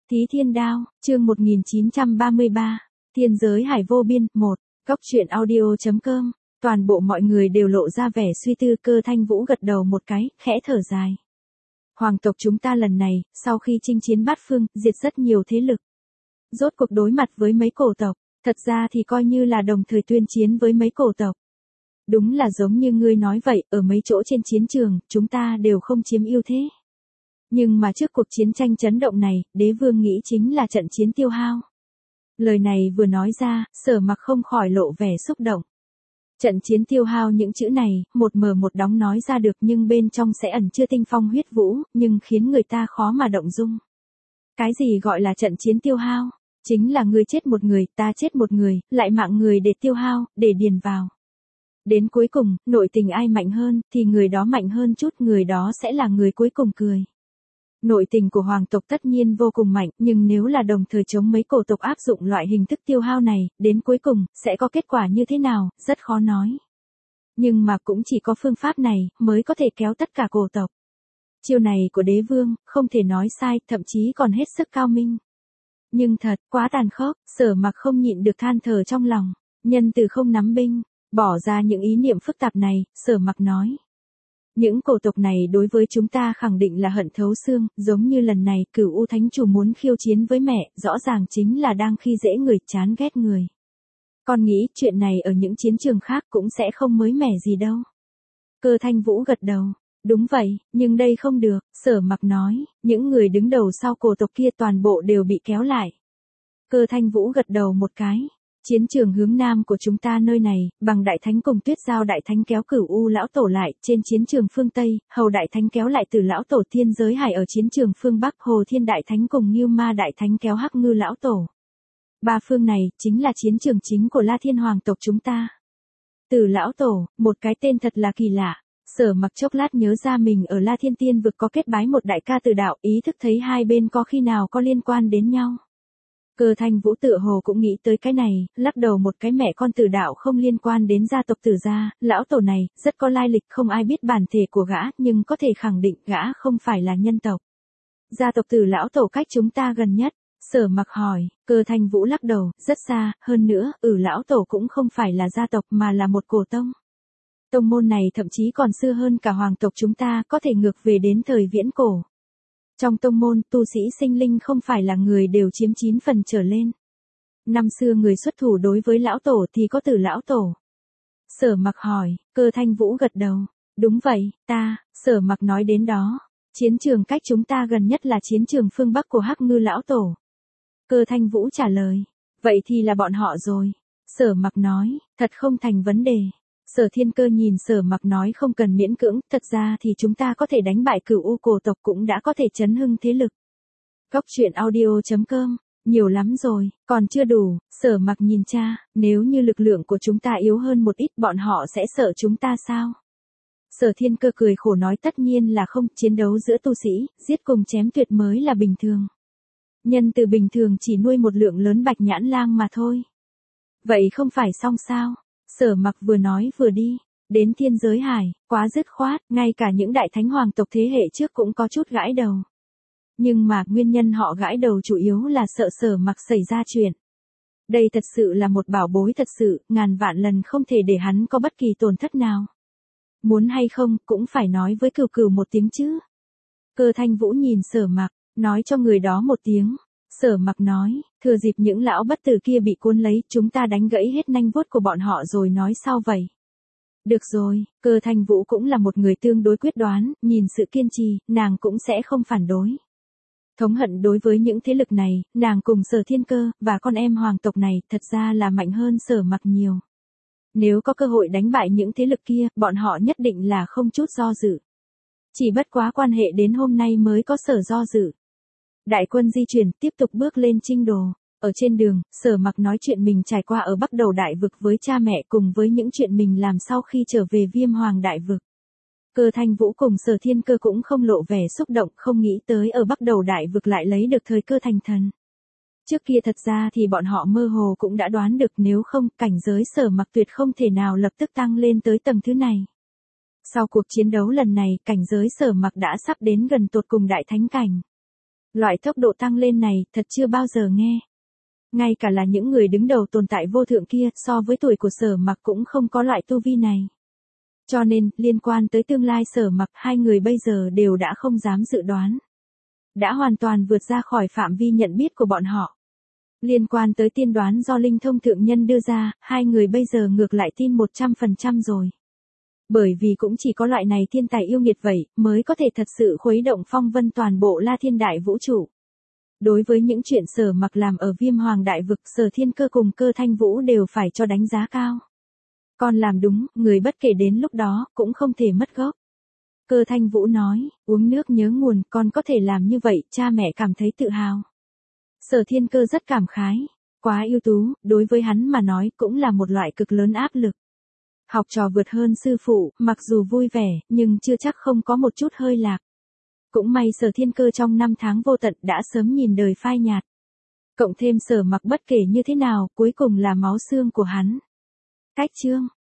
Thí Thiên Đao, chương 1933, Thiên giới hải vô biên, 1, Cóc truyện audio.com, toàn bộ mọi người đều lộ ra vẻ suy tư. Cơ Thanh Vũ gật đầu một cái, khẽ thở dài. Hoàng tộc chúng ta lần này, sau khi chinh chiến bát phương, diệt rất nhiều thế lực. Rốt cuộc đối mặt với mấy cổ tộc, thật ra thì coi như là đồng thời tuyên chiến với mấy cổ tộc. Đúng là giống như ngươi nói vậy, ở mấy chỗ trên chiến trường, chúng ta đều không chiếm ưu thế. Nhưng mà trước cuộc chiến tranh chấn động này, đế vương nghĩ chính là trận chiến tiêu hao. Lời này vừa nói ra, Sở Mặc không khỏi lộ vẻ xúc động. Trận chiến tiêu hao những chữ này, một mờ một đóng nói ra được nhưng bên trong sẽ ẩn chứa tinh phong huyết vũ, nhưng khiến người ta khó mà động dung. Cái gì gọi là trận chiến tiêu hao? Chính là ngươi chết một người, ta chết một người, lại mạng người để tiêu hao, để điền vào. Đến cuối cùng, nội tình ai mạnh hơn, thì người đó mạnh hơn chút, người đó sẽ là người cuối cùng cười. Nội tình của hoàng tộc tất nhiên vô cùng mạnh, nhưng nếu là đồng thời chống mấy cổ tộc áp dụng loại hình thức tiêu hao này, đến cuối cùng, sẽ có kết quả như thế nào, rất khó nói. Nhưng mà cũng chỉ có phương pháp này, mới có thể kéo tất cả cổ tộc. Chiêu này của đế vương, không thể nói sai, thậm chí còn hết sức cao minh. Nhưng thật, quá tàn khốc, Sở Mặc không nhịn được than thở trong lòng. Nhân từ không nắm binh, bỏ ra những ý niệm phức tạp này, Sở Mặc nói. Những cổ tộc này đối với chúng ta khẳng định là hận thấu xương, giống như lần này Cửu U Thánh Chủ muốn khiêu chiến với mẹ, rõ ràng chính là đang khi dễ người, chán ghét người. Con nghĩ chuyện này ở những chiến trường khác cũng sẽ không mới mẻ gì đâu. Cơ Thanh Vũ gật đầu. Đúng vậy, nhưng đây không được, Sở Mặc nói, những người đứng đầu sau cổ tộc kia toàn bộ đều bị kéo lại. Cơ Thanh Vũ gật đầu một cái. Chiến trường hướng nam của chúng ta nơi này, bằng Đại Thánh cùng Tuyết Giao Đại Thánh kéo Cửu U lão tổ lại, trên chiến trường phương Tây, Hầu Đại Thánh kéo lại Tử lão tổ. Thiên giới hải ở chiến trường phương Bắc, Hồ Thiên Đại Thánh cùng Ngưu Ma Đại Thánh kéo Hắc Ngư lão tổ. Ba phương này, chính là chiến trường chính của La Thiên hoàng tộc chúng ta. Tử lão tổ, một cái tên thật là kỳ lạ. Sở Mặc chốc lát nhớ ra mình ở La Thiên Tiên vực có kết bái một đại ca Tử đạo, ý thức thấy hai bên có khi nào có liên quan đến nhau. Cơ Thanh Vũ tựa hồ cũng nghĩ tới cái này, lắc đầu một cái, mẹ con Tử đạo không liên quan đến gia tộc Tử gia, lão tổ này, rất có lai lịch, không ai biết bản thể của gã, nhưng có thể khẳng định gã không phải là nhân tộc. Gia tộc Tử lão tổ cách chúng ta gần nhất. Sở Mặc hỏi. Cơ Thanh Vũ lắc đầu, rất xa, hơn nữa, lão tổ cũng không phải là gia tộc mà là một cổ tông. Tông môn này thậm chí còn xưa hơn cả hoàng tộc chúng ta, có thể ngược về đến thời viễn cổ. Trong tông môn, tu sĩ sinh linh không phải là người đều chiếm 9 phần trở lên. Năm xưa người xuất thủ đối với lão tổ thì có Tử lão tổ. Sở Mặc hỏi. Cơ Thanh Vũ gật đầu. Đúng vậy, Sở Mặc nói đến đó. Chiến trường cách chúng ta gần nhất là chiến trường phương Bắc của Hắc Ngư lão tổ. Cơ Thanh Vũ trả lời. Vậy thì là bọn họ rồi. Sở Mặc nói. Thật không thành vấn đề. Sở Thiên Cơ nhìn Sở Mặc nói không cần miễn cưỡng, thật ra thì chúng ta có thể đánh bại Cửu U cổ tộc, cũng đã có thể chấn hưng thế lực. Cóc truyện audio.com, nhiều lắm rồi, còn chưa đủ. Sở Mặc nhìn cha, nếu như lực lượng của chúng ta yếu hơn một ít, bọn họ sẽ sợ chúng ta sao? Sở Thiên Cơ cười khổ nói, tất nhiên là không, chiến đấu giữa tu sĩ, giết cùng chém tuyệt mới là bình thường. Nhân từ bình thường chỉ nuôi một lượng lớn bạch nhãn lang mà thôi. Vậy không phải xong sao? Sở Mặc vừa nói vừa đi, đến thiên giới hải, quá dứt khoát, ngay cả những đại thánh hoàng tộc thế hệ trước cũng có chút gãi đầu. Nhưng mà, nguyên nhân họ gãi đầu chủ yếu là sợ Sở Mặc xảy ra chuyện. Đây thật sự là một bảo bối thật sự, ngàn vạn lần không thể để hắn có bất kỳ tổn thất nào. Muốn hay không, cũng phải nói với Cửu Cửu một tiếng chứ. Cơ Thanh Vũ nhìn Sở Mặc, nói cho người đó một tiếng. Sở Mặc nói, thừa dịp những lão bất tử kia bị cuốn lấy, chúng ta đánh gãy hết nanh vuốt của bọn họ rồi nói sao vậy? Được rồi, Cơ Thanh Vũ cũng là một người tương đối quyết đoán, nhìn sự kiên trì, nàng cũng sẽ không phản đối. Thống hận đối với những thế lực này, nàng cùng Sở Thiên Cơ, và con em hoàng tộc này, thật ra là mạnh hơn Sở Mặc nhiều. Nếu có cơ hội đánh bại những thế lực kia, bọn họ nhất định là không chút do dự. Chỉ bất quá quan hệ đến hôm nay mới có sở do dự. Đại quân di chuyển, tiếp tục bước lên Trinh Đồ. Ở trên đường, Sở Mặc nói chuyện mình trải qua ở Bắc Đầu Đại Vực với cha mẹ, cùng với những chuyện mình làm sau khi trở về Viêm Hoàng Đại Vực. Cơ Thanh Vũ cùng Sở Thiên Cơ cũng không lộ vẻ xúc động, không nghĩ tới ở Bắc Đầu Đại Vực lại lấy được thời cơ thành thần. Trước kia thật ra thì bọn họ mơ hồ cũng đã đoán được, nếu không, cảnh giới Sở Mặc tuyệt không thể nào lập tức tăng lên tới tầng thứ này. Sau cuộc chiến đấu lần này, cảnh giới Sở Mặc đã sắp đến gần tột cùng đại thánh cảnh. Loại tốc độ tăng lên này thật chưa bao giờ nghe. Ngay cả là những người đứng đầu tồn tại vô thượng kia so với tuổi của Sở Mặc cũng không có loại tu vi này. Cho nên, liên quan tới tương lai Sở Mặc, hai người bây giờ đều đã không dám dự đoán. Đã hoàn toàn vượt ra khỏi phạm vi nhận biết của bọn họ. Liên quan tới tiên đoán do Linh Thông Thượng Nhân đưa ra, hai người bây giờ ngược lại tin 100% rồi. Bởi vì cũng chỉ có loại này thiên tài yêu nghiệt vậy, mới có thể thật sự khuấy động phong vân toàn bộ La Thiên Đại Vũ trụ. Đối với những chuyện Sở Mặc làm ở Viêm Hoàng Đại Vực, Sở Thiên Cơ cùng Cơ Thanh Vũ đều phải cho đánh giá cao. Con làm đúng, người bất kể đến lúc đó, cũng không thể mất gốc. Cơ Thanh Vũ nói, uống nước nhớ nguồn, con có thể làm như vậy, cha mẹ cảm thấy tự hào. Sở Thiên Cơ rất cảm khái, quá ưu tú, đối với hắn mà nói cũng là một loại cực lớn áp lực. Học trò vượt hơn sư phụ, mặc dù vui vẻ, nhưng chưa chắc không có một chút hơi lạc. Cũng may Sở Thiên Cơ trong 5 tháng vô tận đã sớm nhìn đời phai nhạt. Cộng thêm Sở Mặc bất kể như thế nào, cuối cùng là máu xương của hắn. Cách chương